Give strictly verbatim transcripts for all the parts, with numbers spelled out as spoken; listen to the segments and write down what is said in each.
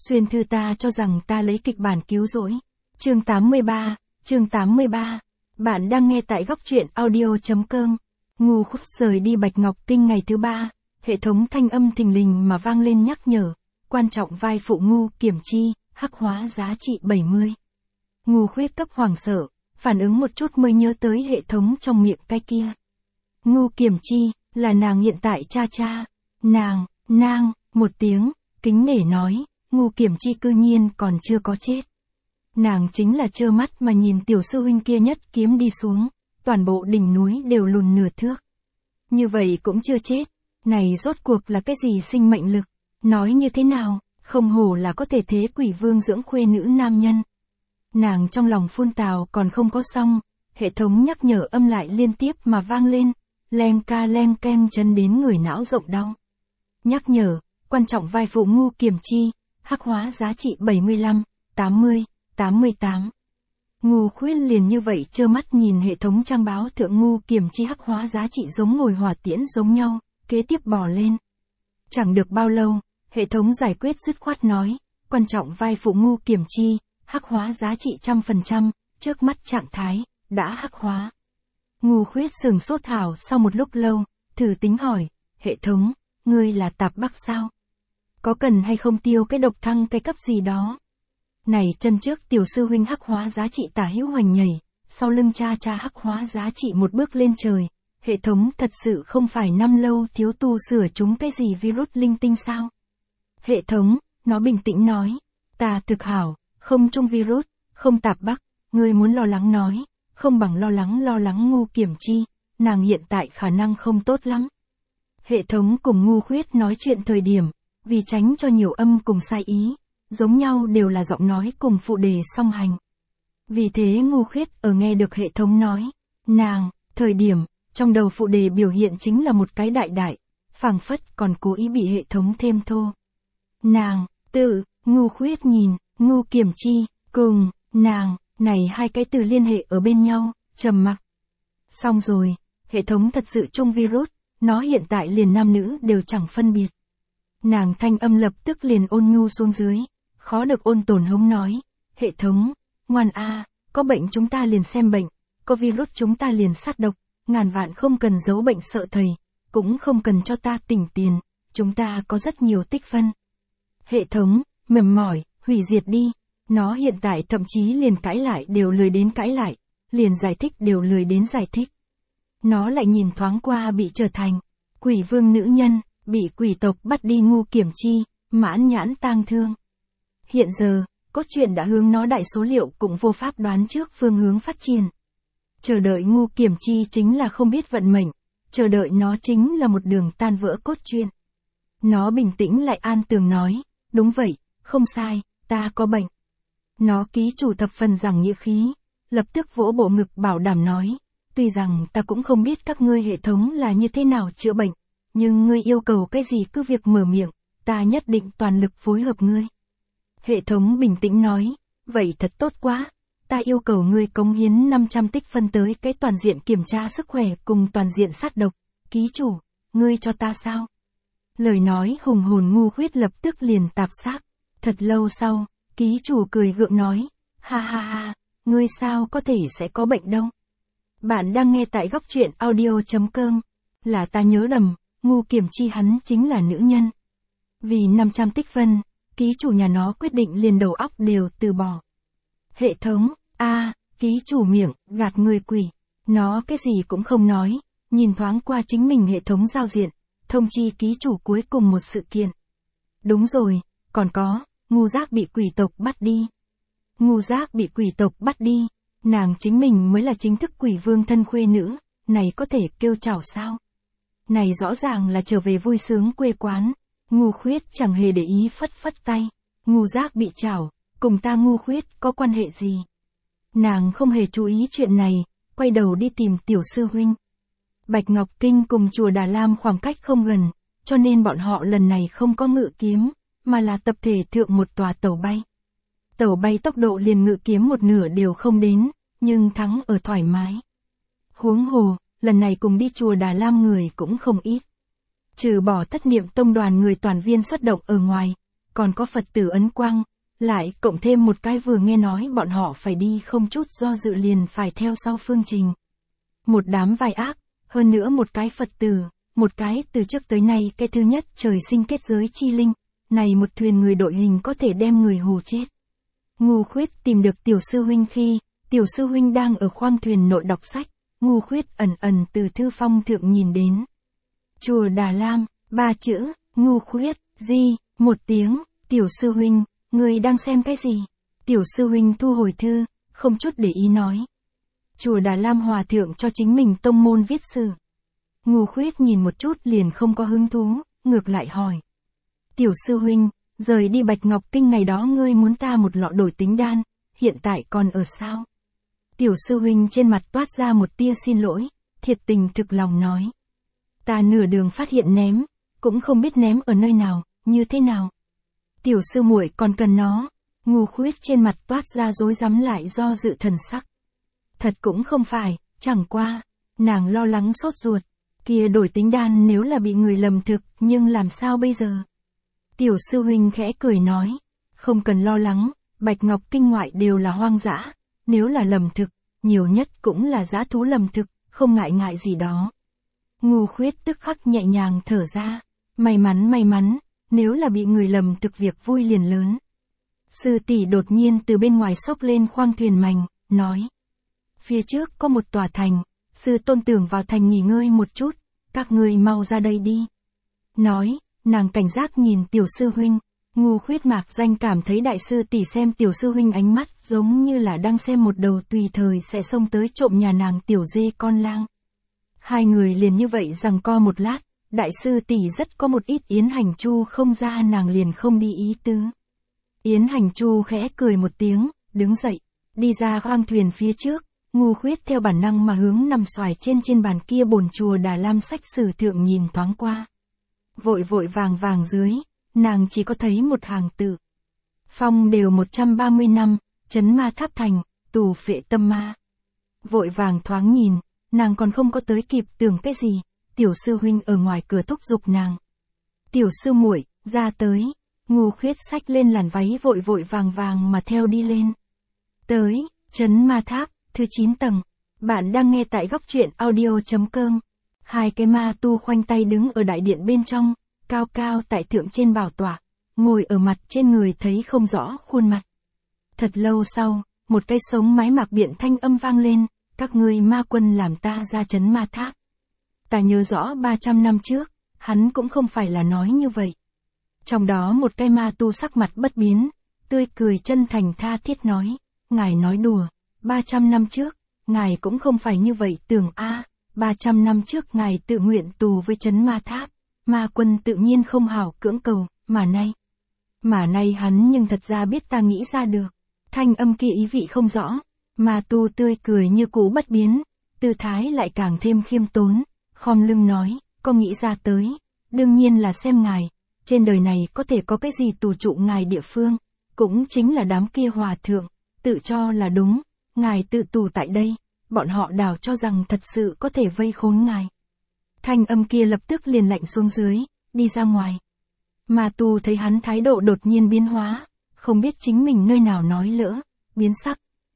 Xuyên thư ta cho rằng ta lấy kịch bản cứu rỗi. Chương tám mươi ba, chương tám mươi ba. Bạn đang nghe tại góc truyện audio chấm com. Ngu Khúc rời đi Bạch Ngọc Kinh ngày thứ ba, hệ thống thanh âm thình lình mà vang lên nhắc nhở, quan trọng vai phụ Ngu Kiểm Chi, hắc hóa giá trị bảy mươi. Ngu Khuyết cấp hoảng sợ, phản ứng một chút mới nhớ tới hệ thống trong miệng cái kia. Ngu Kiểm Chi, là nàng hiện tại cha cha. Nàng, nàng, một tiếng, kính nể nói, Ngu Kiểm Chi cư nhiên còn chưa có chết. Nàng chính là trơ mắt mà nhìn tiểu sư huynh kia nhất kiếm đi xuống, toàn bộ đỉnh núi đều lùn nửa thước. Như vậy cũng chưa chết, này rốt cuộc là cái gì sinh mệnh lực, nói như thế nào, không hổ là có thể thế quỷ vương dưỡng khuê nữ nam nhân. Nàng trong lòng phun tào còn không có xong, hệ thống nhắc nhở âm lại liên tiếp mà vang lên, len ca len ken chân đến người não rộng đau. Nhắc nhở, quan trọng vai phụ Ngu Kiểm Chi, hắc hóa giá trị bảy mươi lăm, tám mươi, tám mươi tám. Ngu Khuyết liền như vậy trơ mắt nhìn hệ thống trang báo thượng Ngu Kiểm Chi hắc hóa giá trị giống ngồi hỏa tiễn giống nhau, kế tiếp bò lên. Chẳng được bao lâu, hệ thống giải quyết dứt khoát nói, quan trọng vai phụ Ngu Kiểm Chi, hắc hóa giá trị trăm phần trăm, trước mắt trạng thái, đã hắc hóa. Ngu Khuyết sừng sốt hảo sau một lúc lâu, thử tính hỏi, hệ thống, ngươi là tạp bắc sao? Có cần hay không tiêu cái độc thăng cái cấp gì đó? Này chân trước tiểu sư huynh hắc hóa giá trị tả hữu hoành nhảy, sau lưng cha cha hắc hóa giá trị một bước lên trời, hệ thống thật sự không phải năm lâu thiếu tu sửa chúng cái gì virus linh tinh sao? Hệ thống, nó bình tĩnh nói, ta thực hảo, không chung virus, không tạp bắc, ngươi muốn lo lắng nói, không bằng lo lắng lo lắng Ngu Kiểm Chi, nàng hiện tại khả năng không tốt lắm. Hệ thống cùng Ngu Khuyết nói chuyện thời điểm, vì tránh cho nhiều âm cùng sai ý, giống nhau đều là giọng nói cùng phụ đề song hành. Vì thế Ngu Khuyết ở nghe được hệ thống nói, nàng, thời điểm, trong đầu phụ đề biểu hiện chính là một cái đại đại, phảng phất còn cố ý bị hệ thống thêm thô. Nàng, tự, Ngu Khuyết nhìn, Ngu Kiểm Chi, cùng, nàng, này hai cái từ liên hệ ở bên nhau, trầm mặc. Xong rồi, hệ thống thật sự chung virus, nó hiện tại liền nam nữ đều chẳng phân biệt. Nàng thanh âm lập tức liền ôn nhu xuống dưới, khó được ôn tồn hống nói, hệ thống, ngoan a, có bệnh chúng ta liền xem bệnh, có virus chúng ta liền sát độc, ngàn vạn không cần giấu bệnh sợ thầy, cũng không cần cho ta tỉnh tiền, chúng ta có rất nhiều tích phân. Hệ thống, mềm mỏi, hủy diệt đi, nó hiện tại thậm chí liền cãi lại đều lười đến cãi lại, liền giải thích đều lười đến giải thích. Nó lại nhìn thoáng qua bị trở thành quỷ vương nữ nhân, bị quỷ tộc bắt đi Ngu Kiểm Chi, mãn nhãn tang thương. Hiện giờ, cốt truyện đã hướng nó đại số liệu cũng vô pháp đoán trước phương hướng phát triển. Chờ đợi Ngu Kiểm Chi chính là không biết vận mệnh, chờ đợi nó chính là một đường tan vỡ cốt truyện. Nó bình tĩnh lại an tường nói, đúng vậy, không sai, ta có bệnh. Nó ký chủ thập phần rằng nghĩa khí, lập tức vỗ bộ ngực bảo đảm nói, tuy rằng ta cũng không biết các ngươi hệ thống là như thế nào chữa bệnh, nhưng ngươi yêu cầu cái gì cứ việc mở miệng, ta nhất định toàn lực phối hợp ngươi. Hệ thống bình tĩnh nói, vậy thật tốt quá, ta yêu cầu ngươi cống hiến năm trăm tích phân tới cái toàn diện kiểm tra sức khỏe cùng toàn diện sát độc, ký chủ, ngươi cho ta sao? Lời nói hùng hồn Ngu Khuyết lập tức liền tạp xác, thật lâu sau, ký chủ cười gượng nói, ha ha ha, ngươi sao có thể sẽ có bệnh đâu. Bạn đang nghe tại góc truyện audio chấm com, là ta nhớ lầm, Ngu Kiểm Chi hắn chính là nữ nhân. Vì năm trăm tích phân, ký chủ nhà nó quyết định liền đầu óc đều từ bỏ. Hệ thống, a à, ký chủ miệng, gạt người quỷ, nó cái gì cũng không nói, nhìn thoáng qua chính mình hệ thống giao diện, thông chi ký chủ cuối cùng một sự kiện. Đúng rồi, còn có, Ngu Giác bị quỷ tộc bắt đi. Ngu Giác bị quỷ tộc bắt đi, nàng chính mình mới là chính thức quỷ vương thân khuê nữ, này có thể kêu chào sao? Này rõ ràng là trở về vui sướng quê quán. Ngu Khuyết chẳng hề để ý phất phất tay, Ngu Giác bị chảo, cùng ta Ngu Khuyết có quan hệ gì? Nàng không hề chú ý chuyện này, quay đầu đi tìm tiểu sư huynh. Bạch Ngọc Kinh cùng chùa Đà Lam khoảng cách không gần, cho nên bọn họ lần này không có ngự kiếm, mà là tập thể thượng một tòa tàu bay. Tàu bay tốc độ liền ngự kiếm một nửa đều không đến, nhưng thắng ở thoải mái. Huống hồ, lần này cùng đi chùa Đà Lam người cũng không ít. Trừ bỏ Thất Niệm Tông đoàn người toàn viên xuất động ở ngoài, còn có Phật tử ấn quang, lại cộng thêm một cái vừa nghe nói bọn họ phải đi không chút do dự liền phải theo sau phương trình. Một đám vai ác, hơn nữa một cái Phật tử, một cái từ trước tới nay cái thứ nhất trời sinh kết giới chi linh, này một thuyền người đội hình có thể đem người hù chết. Ngu Khuyết tìm được tiểu sư huynh khi, tiểu sư huynh đang ở khoang thuyền nội đọc sách, Ngu Khuyết ẩn ẩn từ thư phong thượng nhìn đến. Chùa Đà Lam, ba chữ, Ngu Khuyết, di, một tiếng, tiểu sư huynh, người đang xem cái gì? Tiểu sư huynh thu hồi thư, không chút để ý nói. Chùa Đà Lam hòa thượng cho chính mình tông môn viết sử. Ngu Khuyết nhìn một chút liền không có hứng thú, ngược lại hỏi. Tiểu sư huynh, rời đi Bạch Ngọc Kinh ngày đó ngươi muốn ta một lọ đổi tính đan, hiện tại còn ở sao? Tiểu sư huynh trên mặt toát ra một tia xin lỗi, thiệt tình thực lòng nói. Ta nửa đường phát hiện ném, cũng không biết ném ở nơi nào, như thế nào. Tiểu sư muội còn cần nó. Ngu Khuyết trên mặt toát ra rối rắm lại do dự thần sắc. Thật cũng không phải, chẳng qua, nàng lo lắng sốt ruột. Kia đổi tính đan nếu là bị người lầm thực, nhưng làm sao bây giờ? Tiểu sư huynh khẽ cười nói, không cần lo lắng, Bạch Ngọc Kinh ngoại đều là hoang dã, nếu là lầm thực, nhiều nhất cũng là dã thú lầm thực, không ngại ngại gì đó. Ngu Khuyết tức khắc nhẹ nhàng thở ra, may mắn may mắn, nếu là bị người lầm thực việc vui liền lớn. Sư tỷ đột nhiên từ bên ngoài xốc lên khoang thuyền mành, nói. Phía trước có một tòa thành, sư tôn tưởng vào thành nghỉ ngơi một chút, các ngươi mau ra đây đi. Nói, nàng cảnh giác nhìn tiểu sư huynh, Ngu Khuyết mạc danh cảm thấy đại sư tỷ xem tiểu sư huynh ánh mắt giống như là đang xem một đầu tùy thời sẽ xông tới trộm nhà nàng tiểu dê con lang. Hai người liền như vậy giằng co một lát, đại sư tỷ rất có một ít Yến Hành Chu không ra nàng liền không đi ý tứ. Yến Hành Chu khẽ cười một tiếng, đứng dậy, đi ra khoang thuyền phía trước, Ngu Khuyết theo bản năng mà hướng nằm xoài trên trên bàn kia bồn chùa Đà Lam sách sử thượng nhìn thoáng qua. Vội vội vàng vàng dưới, nàng chỉ có thấy một hàng tự. Phong đều một trăm ba mươi năm, trấn ma tháp thành, tù phệ tâm ma. Vội vàng thoáng nhìn, nàng còn không có tới kịp tưởng cái gì, tiểu sư huynh ở ngoài cửa thúc giục nàng. Tiểu sư muội, ra tới, Ngu Khuyết xách lên làn váy vội vội vàng vàng mà theo đi lên. Tới, trấn ma tháp, thứ chín tầng, bạn đang nghe tại góc truyện audio chấm com. Hai cái ma tu khoanh tay đứng ở đại điện bên trong, cao cao tại thượng trên bảo tọa, ngồi ở mặt trên người thấy không rõ khuôn mặt. Thật lâu sau, một cây sống mái mạc biện thanh âm vang lên, các ngươi ma quân làm ta ra trấn ma tháp. Ta nhớ rõ ba trăm năm trước, hắn cũng không phải là nói như vậy. Trong đó một cái ma tu sắc mặt bất biến, tươi cười chân thành tha thiết nói, ngài nói đùa, ba trăm năm trước, ngài cũng không phải như vậy tưởng a, ba trăm năm trước ngài tự nguyện tù với trấn ma tháp, ma quân tự nhiên không hảo cưỡng cầu, mà nay. Mà nay hắn nhưng thật ra biết ta nghĩ ra được, thanh âm kia ý vị không rõ, ma tu tươi cười như cũ bất biến, tư thái lại càng thêm khiêm tốn, khom lưng nói, có nghĩ ra tới, đương nhiên là xem ngài, trên đời này có thể có cái gì tù trụ ngài địa phương, cũng chính là đám kia hòa thượng, tự cho là đúng, ngài tự tù tại đây, bọn họ đảo cho rằng thật sự có thể vây khốn ngài. Thanh âm kia lập tức liền lạnh xuống dưới, đi ra ngoài. Ma tu thấy hắn thái độ đột nhiên biến hóa, không biết chính mình nơi nào nói lỡ, biến sắc.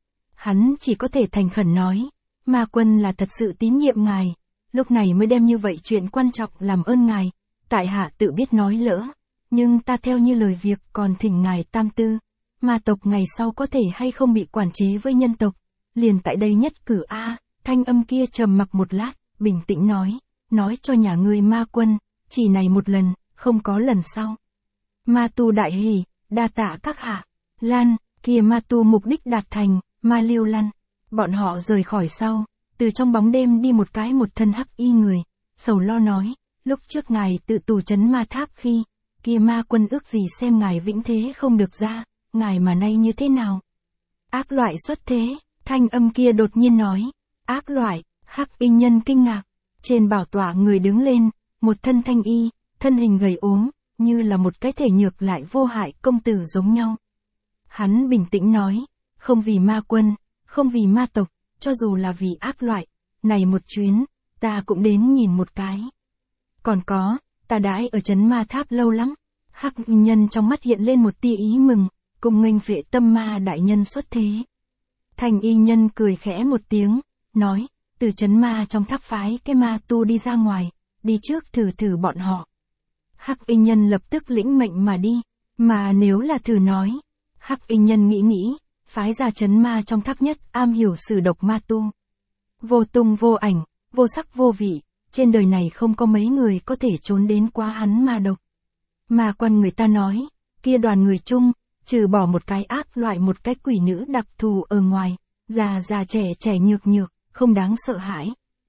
Hắn chỉ có thể thành khẩn nói, ma quân là thật sự tín nhiệm ngài, lúc này mới đem như vậy chuyện quan trọng làm ơn ngài, tại hạ tự biết nói lỡ, nhưng ta theo như lời việc còn thỉnh ngài tam tư, ma tộc ngày sau có thể hay không bị quản chế với nhân tộc, liền tại đây nhất cử a. Thanh âm kia trầm mặc một lát, bình tĩnh nói, nói cho nhà ngươi ma quân, chỉ này một lần, không có lần sau. Ma tu đại hỉ, đa tạ các hạ, lan, kia ma tu mục đích đạt thành, ma liêu lăn, bọn họ rời khỏi sau, từ trong bóng đêm đi một cái một thân hắc y người, sầu lo nói, lúc trước ngài tự tù trấn ma tháp khi, kia ma quân ước gì xem ngài vĩnh thế không được ra, ngài mà nay như thế nào? Ác loại xuất thế, thanh âm kia đột nhiên nói, ác loại, hắc y nhân kinh ngạc, trên bảo tọa người đứng lên, một thân thanh y, thân hình gầy ốm, như là một cái thể nhược lại vô hại công tử giống nhau. Hắn bình tĩnh nói, không vì ma quân, không vì ma tộc, cho dù là vì ác loại, này một chuyến, ta cũng đến nhìn một cái. Còn có, ta đãi ở trấn ma tháp lâu lắm, Hắc y nhân trong mắt hiện lên một tia ý mừng, cùng nghênh Phệ Tâm Ma đại nhân xuất thế. Thanh y nhân cười khẽ một tiếng, nói, từ trấn ma trong tháp phái cái ma tu đi ra ngoài, đi trước thử thử bọn họ. Hắc y nhân lập tức lĩnh mệnh mà đi, mà nếu là thử nói. Hắc y nhân nghĩ nghĩ, phái ra trấn ma trong tháp nhất am hiểu sử độc ma tu. Vô tung vô ảnh, vô sắc vô vị, trên đời này không có mấy người có thể trốn đến quá hắn ma độc. Mà quan người ta nói, kia đoàn người chung, trừ bỏ một cái ác loại một cái quỷ nữ đặc thù ở ngoài, già già trẻ trẻ nhược nhược, không đáng sợ hãi.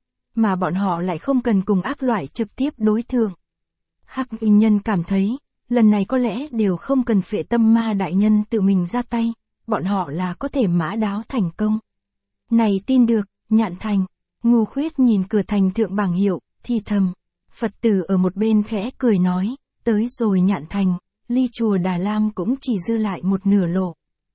Mà bọn họ lại không cần cùng ác loại trực tiếp đối thương. Hắc y nhân cảm thấy, lần này có lẽ đều không cần Phệ Tâm Ma đại nhân tự mình ra tay, bọn họ là có thể mã đáo thành công. Này tin được, Nhạn Thành. Ngu Khuyết nhìn cửa thành thượng bảng hiệu, thì thầm. Phật tử ở một bên khẽ cười nói, tới rồi Nhạn Thành, ly chùa Đà Lam cũng chỉ dư lại một nửa lộ.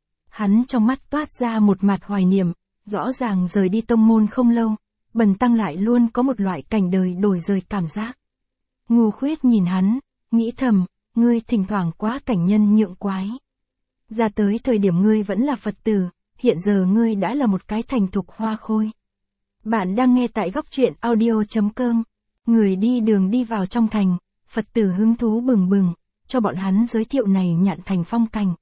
Hắn trong mắt toát ra một mặt hoài niệm, rõ ràng rời đi tông môn không lâu, bần tăng lại luôn có một loại cảnh đời đổi rời cảm giác. Ngu Khuyết nhìn hắn, nghĩ thầm, ngươi thỉnh thoảng quá cảnh nhân nhượng quái. Ra tới thời điểm ngươi vẫn là Phật tử, hiện giờ ngươi đã là một cái thành thục hoa khôi. Bạn đang nghe tại góc truyện audio chấm com. Người đi đường đi vào trong thành, Phật tử hứng thú bừng bừng, cho bọn hắn giới thiệu này Nhạn Thành phong cảnh.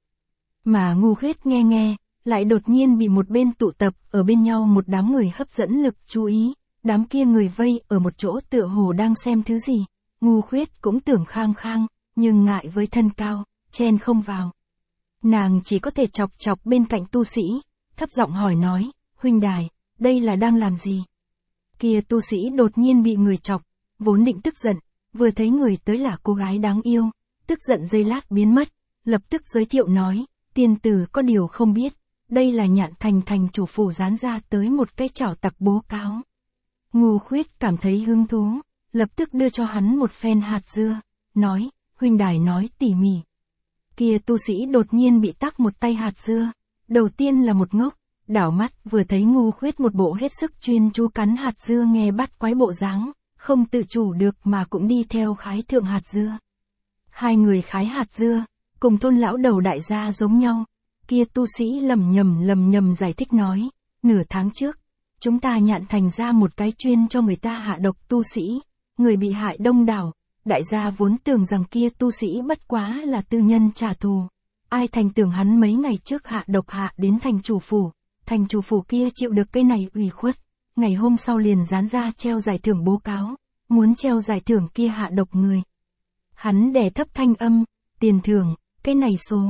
Mà Ngu Khuyết nghe nghe, lại đột nhiên bị một bên tụ tập ở bên nhau một đám người hấp dẫn lực chú ý, đám kia người vây ở một chỗ tựa hồ đang xem thứ gì. Ngu Khuyết cũng tưởng khang khang, nhưng ngại với thân cao, chen không vào. Nàng chỉ có thể chọc chọc bên cạnh tu sĩ, thấp giọng hỏi nói, huynh đài, đây là đang làm gì? Kia tu sĩ đột nhiên bị người chọc, vốn định tức giận, vừa thấy người tới là cô gái đáng yêu, tức giận giây lát biến mất, lập tức giới thiệu nói, tiên tử có điều không biết, đây là Nhạn Thành thành chủ phủ dán ra tới một cái chảo tặc bố cáo. Ngu Khuyết cảm thấy hứng thú, lập tức đưa cho hắn một phen hạt dưa, nói, huynh đài nói tỉ mỉ. Kia tu sĩ đột nhiên bị tắc một tay hạt dưa, đầu tiên là một ngốc, đảo mắt vừa thấy Ngu Khuyết một bộ hết sức chuyên chú cắn hạt dưa nghe bắt quái bộ dáng, không tự chủ được mà cũng đi theo khái thượng hạt dưa. Hai người khái hạt dưa, cùng thôn lão đầu đại gia giống nhau, kia tu sĩ lầm nhầm lầm nhầm giải thích nói, nửa tháng trước, chúng ta Nhạn Thành ra một cái chuyên cho người ta hạ độc tu sĩ, người bị hại đông đảo, đại gia vốn tưởng rằng kia tu sĩ bất quá là tư nhân trả thù, ai thành tưởng hắn mấy ngày trước hạ độc hạ đến thành chủ phủ, thành chủ phủ kia chịu được cái này ủy khuất, ngày hôm sau liền dán ra treo giải thưởng bố cáo, muốn treo giải thưởng kia hạ độc người. Hắn đè thấp thanh âm, tiền thưởng, cái này số.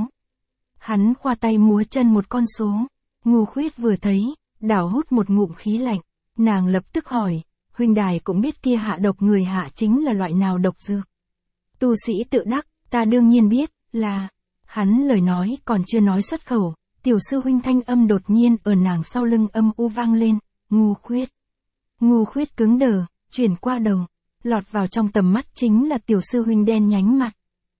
Hắn khoa tay múa chân một con số, Ngu Khuyết vừa thấy, đảo hút một ngụm khí lạnh, nàng lập tức hỏi, huynh đài cũng biết kia hạ độc người hạ chính là loại nào độc dược. Tu sĩ tự đắc, ta đương nhiên biết, là, hắn lời nói còn chưa nói xuất khẩu, tiểu sư huynh thanh âm đột nhiên ở nàng sau lưng âm u vang lên, Ngu Khuyết. Ngu Khuyết cứng đờ, chuyển qua đầu, lọt vào trong tầm mắt chính là tiểu sư huynh đen nhánh mặt.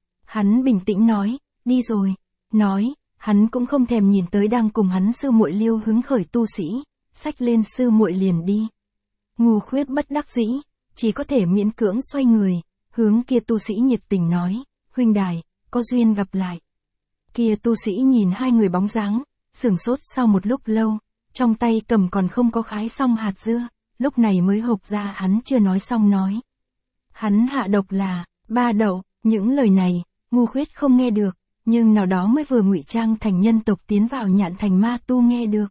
Hắn bình tĩnh nói, đi rồi, nói, hắn cũng không thèm nhìn tới đang cùng hắn sư muội liêu hứng khởi tu sĩ, xách lên sư muội liền đi. Ngu Khuyết bất đắc dĩ, chỉ có thể miễn cưỡng xoay người, hướng kia tu sĩ nhiệt tình nói, huynh đài, có duyên gặp lại. Kia tu sĩ nhìn hai người bóng dáng, sửng sốt sau một lúc lâu, trong tay cầm còn không có khái xong hạt dưa, lúc này mới hộc ra hắn chưa nói xong nói. Hắn hạ độc là, ba đậu, những lời này, Ngu Khuyết không nghe được, nhưng nào đó mới vừa ngụy trang thành nhân tộc tiến vào Nhạn Thành ma tu nghe được.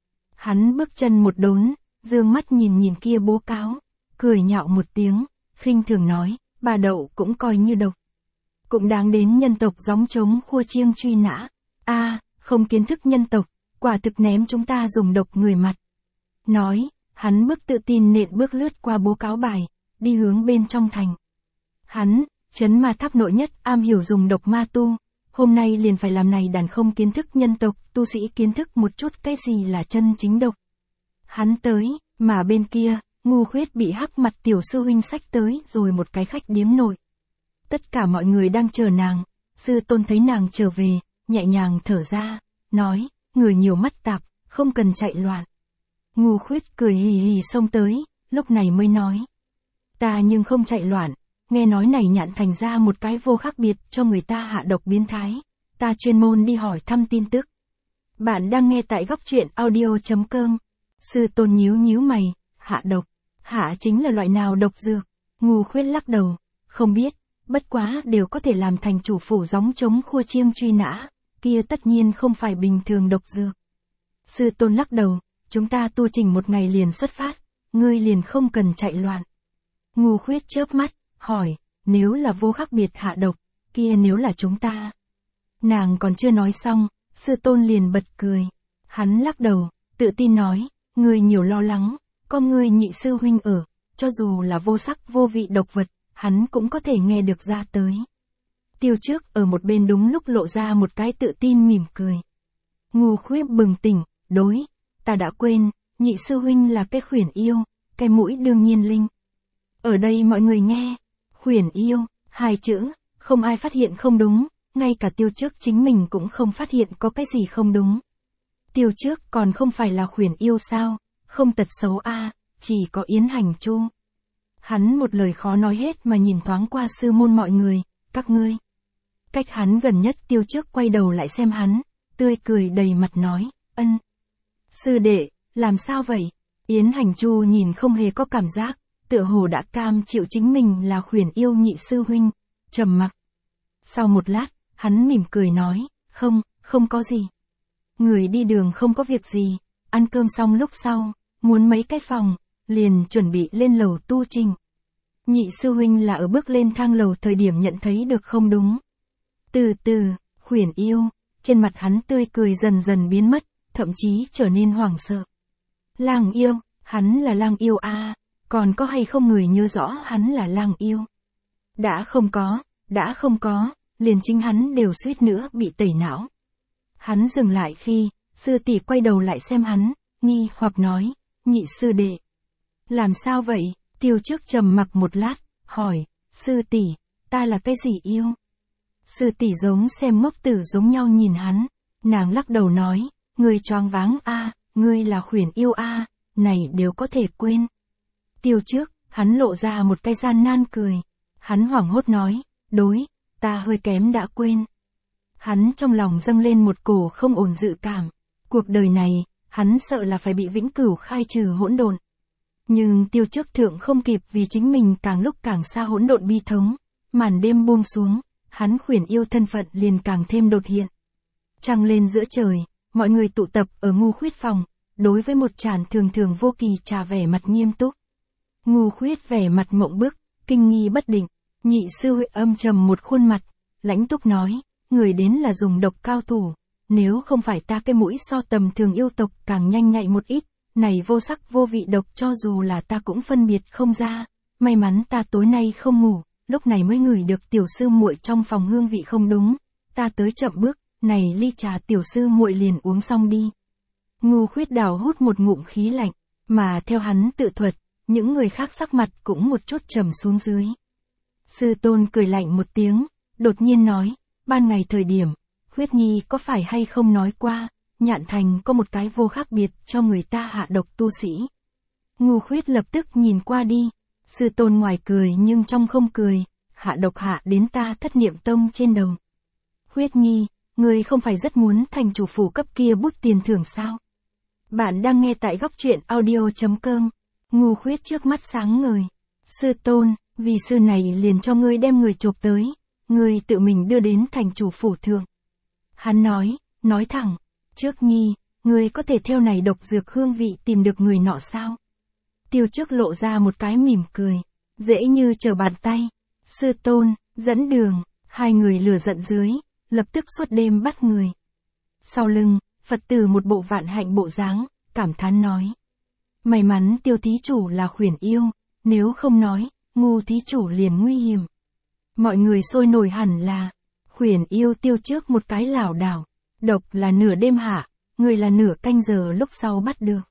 Hắn bước chân một đốn, dương mắt nhìn nhìn kia bố cáo, cười nhạo một tiếng, khinh thường nói, ba đậu cũng coi như độc. Cũng đáng đến nhân tộc gióng trống khua chiêng truy nã. A, à, không kiến thức nhân tộc, quả thực ném chúng ta dùng độc người mặt. Nói, hắn bước tự tin nện bước lướt qua bố cáo bài, đi hướng bên trong thành. Hắn, trấn ma tháp nội nhất am hiểu dùng độc ma tu, hôm nay liền phải làm này đàn không kiến thức nhân tộc, tu sĩ kiến thức một chút cái gì là chân chính độc. Hắn tới, mà bên kia, Ngu Khuyết bị hắc mặt tiểu sư huynh xách tới rồi một cái khách điếm nội. Tất cả mọi người đang chờ nàng, sư tôn thấy nàng trở về, nhẹ nhàng thở ra, nói, người nhiều mắt tạp, không cần chạy loạn. Ngu Khuyết cười hì hì xông tới, lúc này mới nói. Ta nhưng không chạy loạn, nghe nói này nhạn thành ra một cái vô khác biệt cho người ta hạ độc biến thái. Ta chuyên môn đi hỏi thăm tin tức. Bạn đang nghe tại góc truyện audio.com. Sư Tôn nhíu nhíu mày, hạ độc. Hạ chính là loại nào độc dược? Ngu Khuyết lắc đầu, không biết, bất quá đều có thể làm thành chủ phủ gióng chống khua chiêng truy nã, kia tất nhiên không phải bình thường độc dược. Sư Tôn lắc đầu, chúng ta tu trình một ngày liền xuất phát, ngươi liền không cần chạy loạn. Ngu Khuyết chớp mắt, hỏi, nếu là vô khác biệt hạ độc, kia nếu là chúng ta. Nàng còn chưa nói xong, Sư Tôn liền bật cười. Hắn lắc đầu, tự tin nói, ngươi nhiều lo lắng, có ngươi nhị sư huynh ở, cho dù là vô sắc vô vị độc vật, hắn cũng có thể nghe được ra tới. Tiêu Trước ở một bên đúng lúc lộ ra một cái tự tin mỉm cười. Ngu Khuyết bừng tỉnh, đối, ta đã quên, nhị sư huynh là cái khuyển yêu, cái mũi đương nhiên linh. Ở đây mọi người nghe, khuyển yêu, hai chữ, không ai phát hiện không đúng, ngay cả Tiêu Trước chính mình cũng không phát hiện có cái gì không đúng. Tiêu Trước còn không phải là khuyển yêu sao, không tật xấu a, à, chỉ có Yến Hành Chu. Hắn một lời khó nói hết mà nhìn thoáng qua sư môn mọi người, các ngươi. Cách hắn gần nhất Tiêu Trước quay đầu lại xem hắn, tươi cười đầy mặt nói, ân. Sư đệ, làm sao vậy? Yến Hành Chu nhìn không hề có cảm giác, tựa hồ đã cam chịu chính mình là khuyển yêu nhị sư huynh, trầm mặc. Sau một lát, hắn mỉm cười nói, không, không có gì. Người đi đường không có việc gì, ăn cơm xong lúc sau, muốn mấy cái phòng, liền chuẩn bị lên lầu tu trình. Nhị sư huynh là ở bước lên thang lầu thời điểm nhận thấy được không đúng. Từ từ, khuyển yêu, trên mặt hắn tươi cười dần dần biến mất, thậm chí trở nên hoảng sợ. Lang yêu, hắn là lang yêu a, à, còn có hay không người nhớ rõ hắn là lang yêu? Đã không có, đã không có, liền chính hắn đều suýt nữa bị tẩy não. Hắn dừng lại khi, sư tỷ quay đầu lại xem hắn, nghi hoặc nói, nhị sư đệ. Làm sao vậy? Tiêu Trước trầm mặc một lát, hỏi, sư tỷ, ta là cái gì yêu? Sư tỷ giống xem ngốc tử giống nhau nhìn hắn, nàng lắc đầu nói, ngươi choáng váng a, à, ngươi là khuyển yêu a, à, này đều có thể quên. Tiêu Trước, hắn lộ ra một cái gian nan cười, hắn hoảng hốt nói, đối, ta hơi kém đã quên. Hắn trong lòng dâng lên một cổ không ổn dự cảm, cuộc đời này, hắn sợ là phải bị vĩnh cửu khai trừ hỗn độn. Nhưng Tiêu Trước thượng không kịp vì chính mình càng lúc càng xa hỗn độn bi thống, màn đêm buông xuống, hắn khuyển yêu thân phận liền càng thêm đột hiện. Trăng lên giữa trời, mọi người tụ tập ở Ngu Khuyết phòng, đối với một tràn thường thường vô kỳ trà vẻ mặt nghiêm túc. Ngu Khuyết vẻ mặt mộng bức, kinh nghi bất định, nhị sư huynh âm trầm một khuôn mặt, lãnh túc nói, người đến là dùng độc cao thủ, nếu không phải ta cái mũi so tầm thường yêu tộc càng nhanh nhạy một ít, này vô sắc vô vị độc cho dù là ta cũng phân biệt không ra, may mắn ta tối nay không ngủ, lúc này mới ngửi được tiểu sư muội trong phòng hương vị không đúng, ta tới chậm bước, này ly trà tiểu sư muội liền uống xong đi. Ngu Khuyết đào hút một ngụm khí lạnh, mà theo hắn tự thuật, những người khác sắc mặt cũng một chút trầm xuống dưới. Sư Tôn cười lạnh một tiếng, đột nhiên nói, ban ngày thời điểm, Khuyết Nhi có phải hay không nói qua, Nhạn Thành có một cái vô khác biệt cho người ta hạ độc tu sĩ. Ngu Khuyết lập tức nhìn qua đi, Sư Tôn ngoài cười nhưng trong không cười, hạ độc hạ đến ta Thất Niệm Tông trên đầu. Khuyết Nhi, ngươi không phải rất muốn thành chủ phủ cấp kia bút tiền thưởng sao? Bạn đang nghe tại góc truyện audio.com. Ngu Khuyết trước mắt sáng ngời. Sư Tôn, vì sư này liền cho ngươi đem người chộp tới, ngươi tự mình đưa đến thành chủ phủ thượng. Hắn nói, nói thẳng, Trước Nhi, ngươi có thể theo này độc dược hương vị tìm được người nọ sao? Tiêu Trước lộ ra một cái mỉm cười, dễ như trở bàn tay. Sư Tôn, dẫn đường, hai người lửa giận dưới, lập tức suốt đêm bắt người. Sau lưng, Phật tử một bộ vạn hạnh bộ dáng, cảm thán nói. May mắn Tiêu thí chủ là khuyển yêu, nếu không nói, Ngu thí chủ liền nguy hiểm. Mọi người sôi nổi hẳn là, khuyển yêu Tiêu Trước một cái lảo đảo, độc là nửa đêm hạ, người là nửa canh giờ lúc sau bắt được.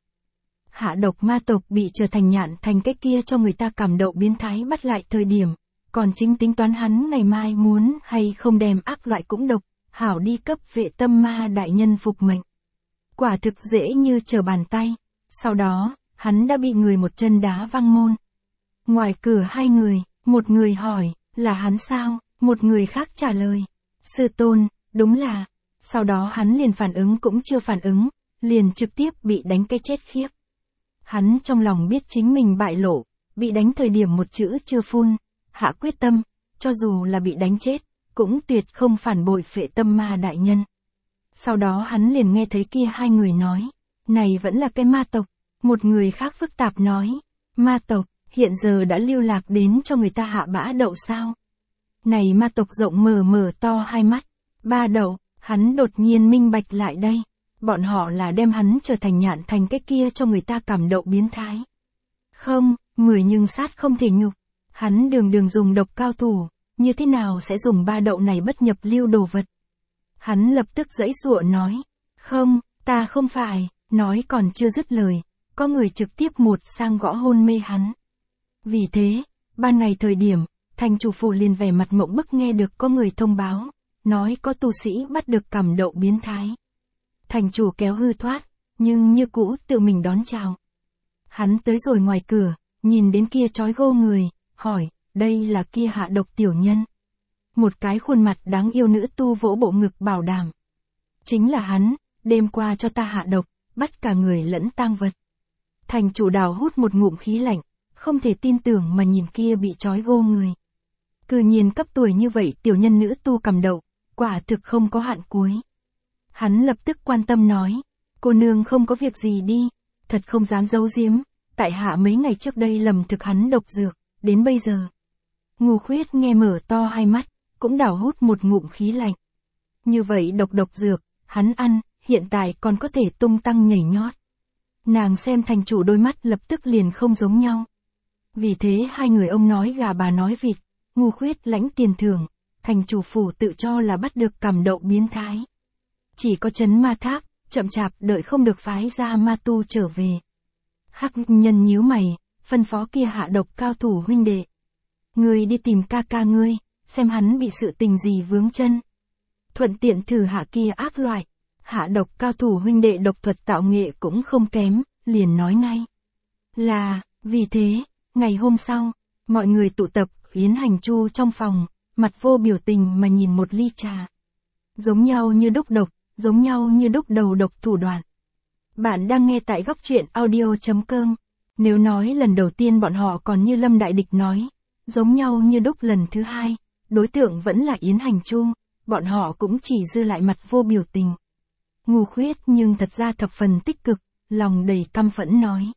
Hạ độc ma tộc bị trở thành Nhạn Thành cái kia cho người ta cảm động biến thái bắt lại thời điểm, còn chính tính toán hắn ngày mai muốn hay không đem ác loại cũng độc, hảo đi cấp vệ tâm ma đại nhân phục mệnh. Quả thực dễ như trở bàn tay, sau đó, hắn đã bị người một chân đá văng môn. Ngoài cửa hai người, Một người hỏi, là hắn sao? Một người khác trả lời, sư tôn, đúng là. Sau đó hắn liền phản ứng cũng chưa phản ứng, liền trực tiếp bị đánh cái chết khiếp. Hắn trong lòng biết chính mình bại lộ, bị đánh thời điểm một chữ chưa phun, hạ quyết tâm, cho dù là bị đánh chết, cũng tuyệt không phản bội Phệ Tâm Ma đại nhân. Sau đó hắn liền nghe thấy kia hai người nói, này vẫn là cái ma tộc. Một người khác phức tạp nói, ma tộc, hiện giờ đã lưu lạc đến cho người ta hạ bã đậu sao? Này ma tộc rộng mở mở to hai mắt, ba đậu, hắn đột nhiên minh bạch lại đây. Bọn họ là đem hắn trở thành Nhạn Thành cái kia cho người ta cảm đậu biến thái. Không, mười nhưng sát không thể nhục. Hắn đường đường dùng độc cao thủ, như thế nào sẽ dùng ba đậu này bất nhập lưu đồ vật? Hắn lập tức giãy giụa nói, không, ta không phải, nói còn chưa dứt lời, có người trực tiếp một sang gõ hôn mê hắn. Vì thế, ban ngày thời điểm, thành chủ phủ liền vẻ mặt mộng bức nghe được có người thông báo, nói có tu sĩ bắt được cảm đậu biến thái. Thành chủ kéo hư thoát, nhưng như cũ tự mình đón chào. Hắn tới rồi ngoài cửa, nhìn đến kia trói gô người, hỏi, đây là kia hạ độc tiểu nhân. Một cái khuôn mặt đáng yêu nữ tu vỗ bộ ngực bảo đảm. Chính là hắn, đêm qua cho ta hạ độc, bắt cả người lẫn tang vật. Thành chủ đào hút một ngụm khí lạnh, không thể tin tưởng mà nhìn kia bị trói gô người. Cư nhiên cấp tuổi như vậy tiểu nhân nữ tu cầm đậu, quả thực không có hạn cuối. Hắn lập tức quan tâm nói, cô nương không có việc gì đi, thật không dám giấu giếm, tại hạ mấy ngày trước đây lầm thực hắn độc dược, đến bây giờ. Ngô Khuyết nghe mở to hai mắt, cũng đào hút một ngụm khí lạnh. Như vậy độc độc dược, hắn ăn, hiện tại còn có thể tung tăng nhảy nhót. Nàng xem thành chủ đôi mắt lập tức liền không giống nhau. Vì thế hai người ông nói gà bà nói vịt, Ngô Khuyết lãnh tiền thưởng, thành chủ phủ tự cho là bắt được cảm đậu biến thái. Chỉ có trấn ma tháp, chậm chạp đợi không được phái ra ma tu trở về. Hắc nhân nhíu mày, phân phó kia hạ độc cao thủ huynh đệ. Ngươi đi tìm ca ca ngươi, xem hắn bị sự tình gì vướng chân. Thuận tiện thử hạ kia ác loại. Hạ độc cao thủ huynh đệ độc thuật tạo nghệ cũng không kém, liền nói ngay. Là, vì thế, ngày hôm sau, mọi người tụ tập, Yến Hành Chu trong phòng, mặt vô biểu tình mà nhìn một ly trà. Giống nhau như đúc độc, giống nhau như đúc đầu độc thủ đoạn. Bạn đang nghe tại góc truyện audio chấm com. Nếu nói lần đầu tiên bọn họ còn như Lâm Đại Địch nói, giống nhau như đúc lần thứ hai, đối tượng vẫn là Yến Hành Chu, bọn họ cũng chỉ dư lại mặt vô biểu tình. Ngô Khuyết nhưng thật ra thập phần tích cực, lòng đầy căm phẫn nói.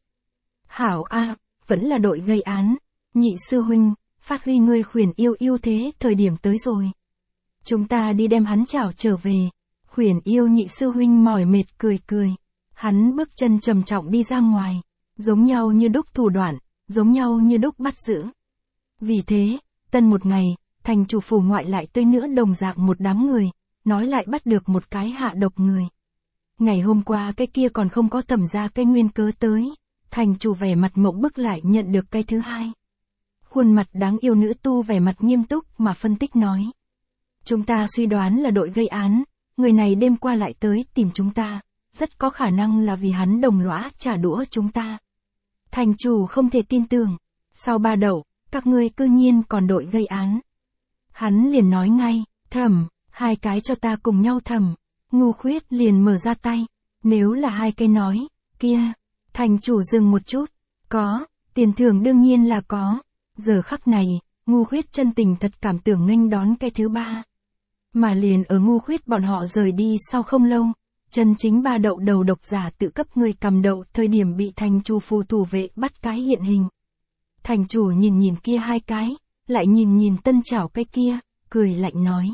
Hảo a, vẫn là đội gây án, nhị sư huynh, phát huy ngươi khuyển yêu yêu thế thời điểm tới rồi. Chúng ta đi đem hắn chảo trở về. Khuyển yêu nhị sư huynh mỏi mệt cười cười. Hắn bước chân trầm trọng đi ra ngoài, giống nhau như đúc thủ đoạn, giống nhau như đúc bắt giữ. Vì thế, tân một ngày, thành chủ phủ ngoại lại tới nữa đồng dạng một đám người, nói lại bắt được một cái hạ độc người. Ngày hôm qua cái kia còn không có thẩm ra cái nguyên cớ tới, thành chủ vẻ mặt mộng bức lại nhận được cái thứ hai. Khuôn mặt đáng yêu nữ tu vẻ mặt nghiêm túc mà phân tích nói. Chúng ta suy đoán là đội gây án, người này đêm qua lại tới tìm chúng ta, rất có khả năng là vì hắn đồng lõa trả đũa chúng ta. Thành chủ không thể tin tưởng, sau ba đậu, các ngươi cư nhiên còn đội gây án. Hắn liền nói ngay, thẩm, hai cái cho ta cùng nhau thẩm. Ngô Khuyết liền mở ra tay, nếu là hai cái nói, kia, thành chủ dừng một chút, có, tiền thưởng đương nhiên là có. Giờ khắc này, Ngô Khuyết chân tình thật cảm tưởng nghênh đón cái thứ ba. Mà liền ở Ngô Khuyết bọn họ rời đi sau không lâu, chân chính ba đậu đầu độc giả tự cấp người cầm đậu thời điểm bị thành chủ phù thủ vệ bắt cái hiện hình. Thành chủ nhìn nhìn kia hai cái, lại nhìn nhìn tân chảo cái kia, cười lạnh nói.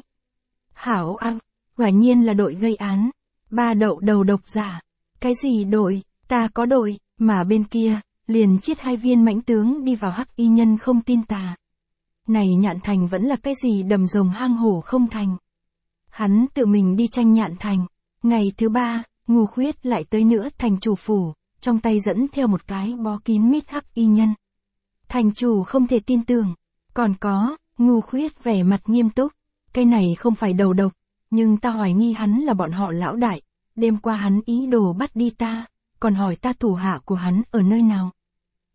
Hảo a, quả nhiên là đội gây án, ba đậu đầu độc giả. Cái gì đội, ta có đội, mà bên kia, liền chiết hai viên mãnh tướng đi vào hắc y nhân không tin tà. Này Nhạn Thành vẫn là cái gì đầm rồng hang hổ không thành. Hắn tự mình đi tranh Nhạn Thành. Ngày thứ ba, Ngô Khuyết lại tới nữa thành chủ phủ, trong tay dẫn theo một cái bó kín mít hắc y nhân. Thành chủ không thể tin tưởng. Còn có, Ngô Khuyết vẻ mặt nghiêm túc. Cái này không phải đầu độc, nhưng ta hoài nghi hắn là bọn họ lão đại. Đêm qua hắn ý đồ bắt đi ta, còn hỏi ta thủ hạ của hắn ở nơi nào.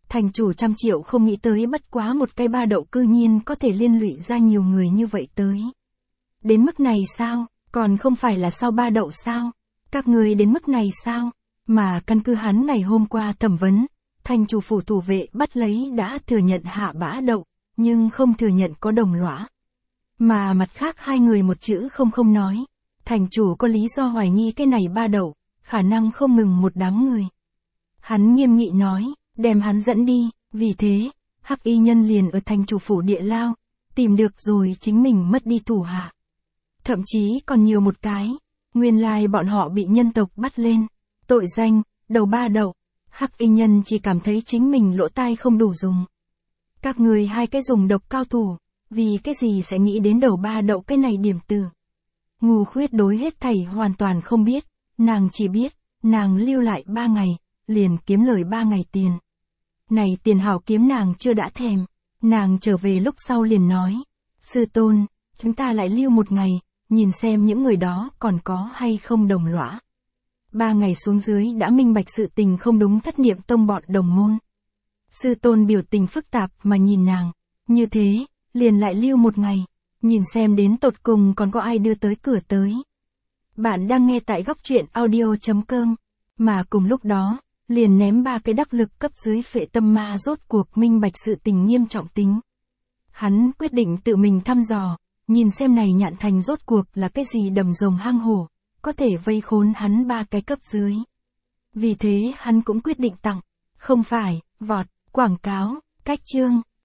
Thành chủ trăm triệu không nghĩ tới bất quá một cây ba đậu cư nhiên có thể liên lụy ra nhiều người như vậy tới. Đến mức này sao, còn không phải là sau ba đậu sao? Các người đến mức này sao? Mà căn cứ hắn ngày hôm qua thẩm vấn, thành chủ phủ thủ vệ bắt lấy đã thừa nhận hạ bã đậu, nhưng không thừa nhận có đồng lõa. Mà mặt khác hai người một chữ không không nói. Thành chủ có lý do hoài nghi cái này ba đậu, khả năng không ngừng một đám người. Hắn nghiêm nghị nói, đem hắn dẫn đi, vì thế, hắc y nhân liền ở thành chủ phủ địa lao, tìm được rồi chính mình mất đi thủ hạ. Thậm chí còn nhiều một cái, nguyên lai bọn họ bị nhân tộc bắt lên, tội danh, đầu ba đậu, hắc y nhân chỉ cảm thấy chính mình lỗ tai không đủ dùng. Các người hai cái dùng độc cao thủ, vì cái gì sẽ nghĩ đến đầu ba đậu cái này điểm từ. Ngô Khuyết đối hết thảy hoàn toàn không biết, nàng chỉ biết, nàng lưu lại ba ngày, liền kiếm lời ba ngày tiền. Này tiền hảo kiếm nàng chưa đã thèm, nàng trở về lúc sau liền nói, sư tôn, chúng ta lại lưu một ngày, nhìn xem những người đó còn có hay không đồng lõa. Ba ngày xuống dưới đã minh bạch sự tình không đúng thất niệm tông bọn đồng môn. Sư tôn biểu tình phức tạp mà nhìn nàng, như thế, liền lại lưu một ngày, nhìn xem đến tột cùng còn có ai đưa tới cửa tới. Bạn đang nghe tại góc truyện audio chấm com, mà cùng lúc đó, liền ném ba cái đắc lực cấp dưới phệ tâm ma rốt cuộc minh bạch sự tình nghiêm trọng tính. Hắn quyết định tự mình thăm dò, nhìn xem này Nhạn Thành rốt cuộc là cái gì đầm rồng hang hổ, có thể vây khốn hắn ba cái cấp dưới. Vì thế hắn cũng quyết định tặng, không phải, vọt, quảng cáo, cách chương.